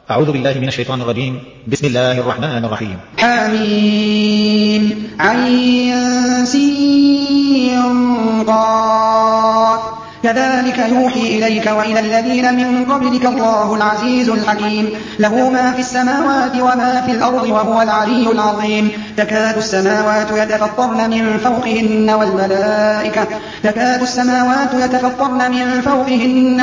أعوذ بالله من الشيطان الرجيم. بسم الله الرحمن الرحيم. حميم عين سين قاف كذلك يوحي إليك وإلى الذين من قبلك الله العزيز الحكيم له ما في السماوات وما في الأرض وهو العلي العظيم تكاد السماوات يتفطرن من فوقهن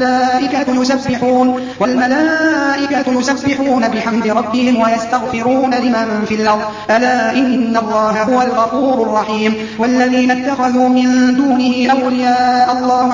والملائكة يسبحون بحمد ربهم ويستغفرون لمن في الأرض ألا إن الله هو الغفور الرحيم والذين اتخذوا من دونه أولياء الله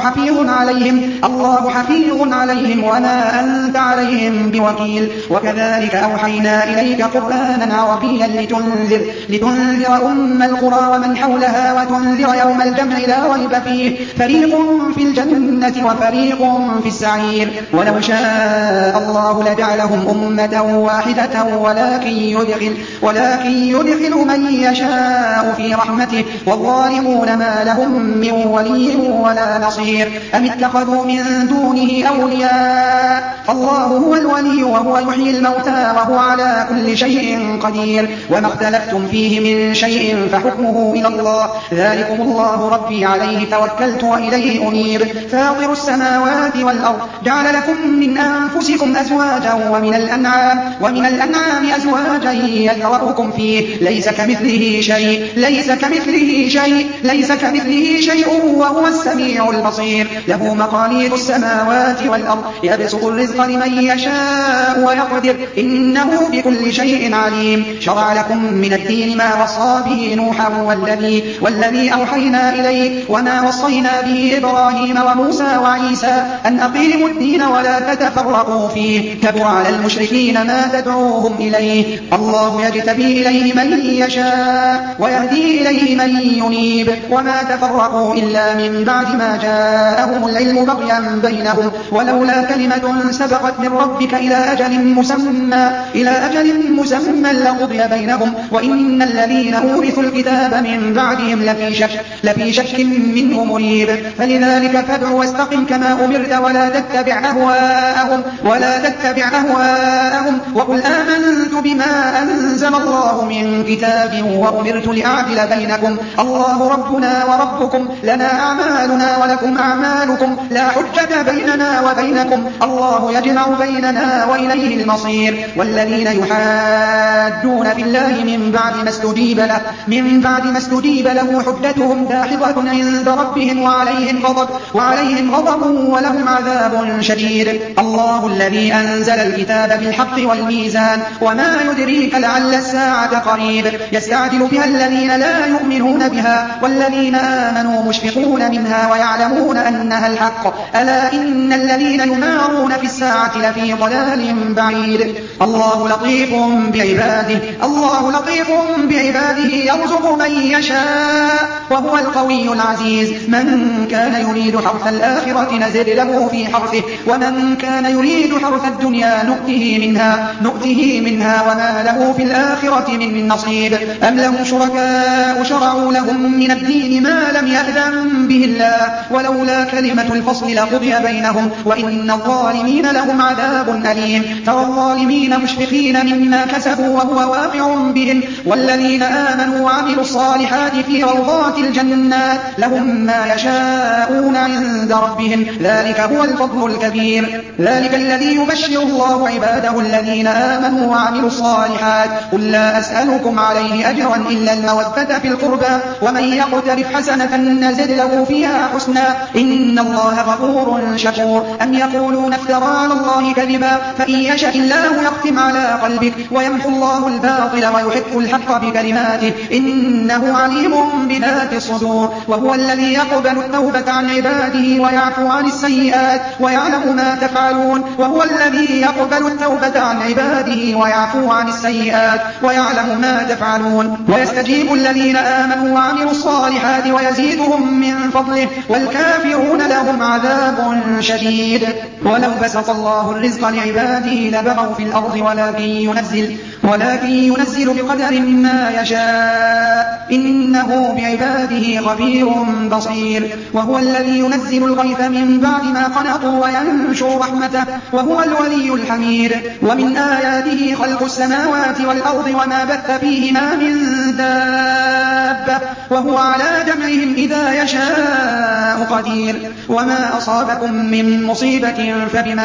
حفيظ عليهم وما أنت عليهم بوكيل وكذلك أوحينا إليك قرآنا عربيا لتنذر أم القرى ومن حولها وتنذر يوم الجمع لا ريب فيه فريق في الجنة وفريق في السعير ولو شاء الله لجعلهم أمة واحدة ولكن يدخل من يشاء في رحمته والظالمون ما لهم من ولي ولا نصير أم اتخذوا من دونه أولياء الله هو الولي وهو يحيي الموتى وهو على كل شيء قدير وما اختلفتم فيه من شيء فحكمه إلى الله ذلكم الله ربي عليه توكلت وإليه أنيب فاطر السماوات والأرض جعل لكم من أنفسكم أزواجا ومن الأنعام أزواجا يذرأكم فيه ليس كمثله شيء وهو السميع البصير له مقاليد السماوات والأرض يبسط الرزق لمن يشاء ويقدر إنه بكل شيء عليم شرع لكم من الدين ما وصى به نوحا والذي أوحينا إليه وما وصينا به إبراهيم وموسى وعيسى أن أقيموا الدين ولا تتفرقوا فيه كبر على المشركين ما تدعوهم إليه الله يجتبي إليه من يشاء ويهدي إليه من ينيب وما تفرقوا إلا من بعد ما جاءهم العلم بغيا بينهم ولولا كلمة سبقت من ربك إلى أجل مسمى لقضي بينهم وإن الذين أورثوا الكتاب من بعدهم لفي شك منه مريب فلذلك فادع واستقم كما أمرت ولا تتبع أهواءهم وقل آمنت بما أنزل الله من كتاب وأمرت لأعدل بينكم الله ربنا وربكم لنا أعمالنا ولكم أعمالكم لا حجة بيننا وبينكم الله يجمع بيننا وإليه المصير والذين يحادون في الله من بعد ما استجيب له حجتهم داحضة عند ربهم وعليهم غضب ولهم عذاب شديد الله الذي أنزل الكتاب بالحق والميزان وما يدريك لعل الساعة قريب يستعجل بها الذين لا يؤمنون بها والذين آمنوا مشفقون منها ويعلمون أنها الحق ألا إن الذين يمارون في الساعة لفي ضلال بعيد الله لطيف بعباده يرزق من يشاء وهو القوي العزيز من كان يريد حرث الآخرة نزد له في حرثه ومن كان يريد حرث الدنيا نؤته منها وما له في الآخرة من نصيب أم لهم شركاء شرعوا لهم من الدين ما لم يأذن به الله ولولا كلمة الفصل لقضي بينهم وإن الظالمين لهم عذاب أليم ترى الظالمين مشفقين مما كسبوا وهو واقع بهم والذين آمنوا وعملوا الصالحات في روضات الجنات لهم ما يشاءون عند ربهم ذلك هو الفضل الكبير ذلك الذي يبشر الله عباده الذين آمنوا وعملوا الصالحات قل لا أسألكم عليه أجرا إلا المودة في القربى ومن يقترف حسنة نزد له فيها حسنا إن الله غفور شكور أم يقولون افترى على الله كذبا فإن يشاء الله يختم على قلبك ويمحو الله الباطل ويحق الحق بكلماته إنه عليم بذات الصدور وهو الذي يقبل التوبة عن عباده ويعفو عن السيئات ويعلم ما تفعلون ويستجيب الذين آمنوا وعملوا الصالحات ويزيدهم من فضله والكافرون لهم عذاب شديد ولو بسط الله الرزق لعباده لبغوا في الأرض ولكن ينزل بقدر ما يشاء إنه بعباده خبير بصير وهو الذي ينزل الغيث من بعد ما قنطوا وينشر رحمته وهو الولي الحميد ومن آياته خلق السماوات والأرض وما بث فيهما من دابة وهو على جمعهم إذا يشاء قدير وما أصابكم من مصيبة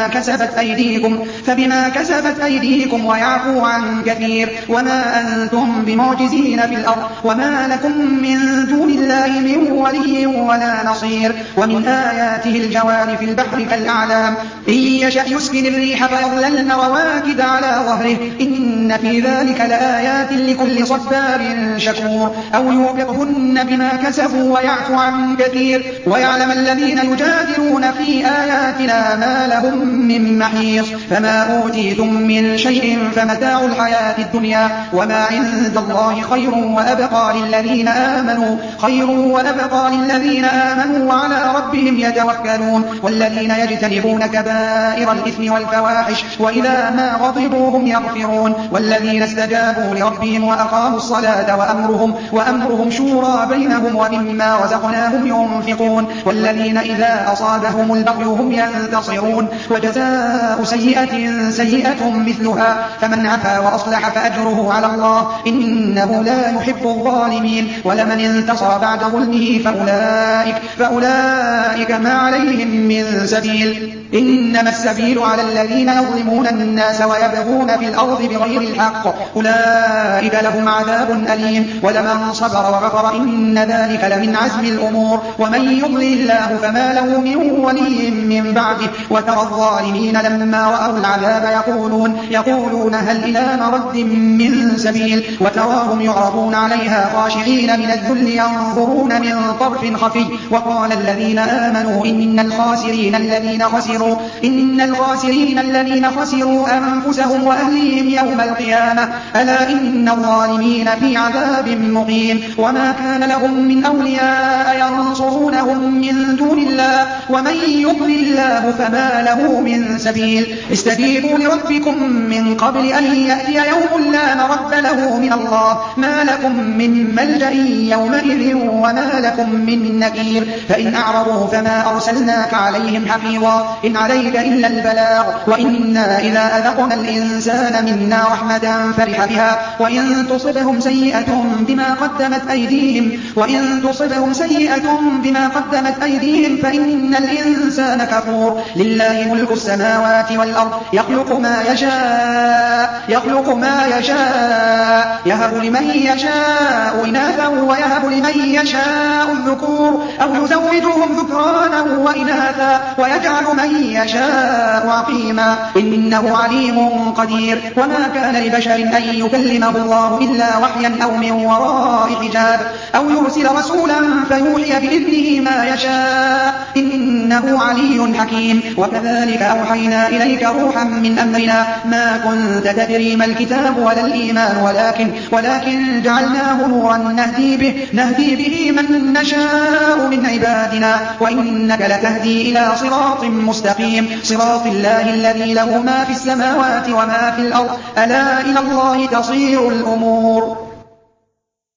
فبما كسبت أيديكم ويعفو عن كثير وما أنتم بمعجزين في الأرض وما لكم من دون الله من ولي ولا نصير ومن آياته الجوار في البحر كالأعلام إن يشأ يسكن الريح فيظللن رواكد على ظهره إن في ذلك لآيات لكل صبار شكور أو يوبقهن بما كسبوا ويعفو عن كثير ويعلم الذين يجادلون في آياتنا ما لهم من محيص فما أوتيتم من شيء فمتاع الحياة الدنيا وما عند الله خير وأبقى للذين آمنوا وعلى ربهم يتوكلون والذين يجتنبون كبائر الإثم والفواحش وإذا ما غضبوا هم يغفرون والذين استجابوا لربهم وأقاموا الصلاة وأمرهم شورى بينهم ومما رزقناهم ينفقون والذين إذا أصابهم البغي هم ينتصرون وجزاء سيئة مثلها فمن عفا وأصلح فأجره على الله إنه لا يحب الظالمين ولمن انتصر بعد ظلمه فأولئك ما عليهم من سبيل إنما السبيل على الذين يظلمون الناس ويبغون في الأرض بغير الحق أولئك لهم عذاب أليم ولمن صبر وغفر إن ذلك لمن عزم الأمور ومن يضلل الله فما له من ولي من بعده وترى الظالمين لما رأوا العذاب يقولون هل إلى مرد من سبيل وتراهم يعرضون عليها خاشعين من الذل ينظرون من طرف خفي وقال الذين آمنوا إن الخاسرين الذين خسروا أنفسهم وأهليهم يوم القيامة ألا إن الظالمين في عذاب مقيم وما كان لهم من أولياء ينصرونهم من دون الله ومن يضلل الله فما له من سبيل استجيبوا لربكم من قبل أن يأتي يوم لا مرد له من الله ما لكم من ملجأ يومئذ وما لكم من نكير فإن أعرضوا فما أرسلناك عليهم حفيظا إن عليك إلا البلاغ وإنا إذا أذقنا الإنسان منا رحمة فرح بها وإن تصبهم سيئة بما قدمت أيديهم فإن الإنسان كفور لله ملك السماوات والأرض يخلق ما يشاء يهب لمن يشاء إناثا ويهب لمن يشاء الذكور أو يزوجهم ذكرانا وإناثا ويجعل من يشاء عقيما إنه عليم قدير وما كان لبشر أن يكلمه الله إلا وحيا أو من وراء حجاب أو يرسل رسولا فيوحي بإذنه ما يشاء إنه علي حكيم وكذلك أوحينا إليك روحا من أمرنا ما كنت تدري ما الكتاب ولا الإيمان ولكن جعلناه نورا نهدي به من نشاء من عبادنا وإنك لتهدي إلى صراط مستقيم صراط الله الذي له ما في السماوات وما في الأرض ألا إلى الله تصير الأمور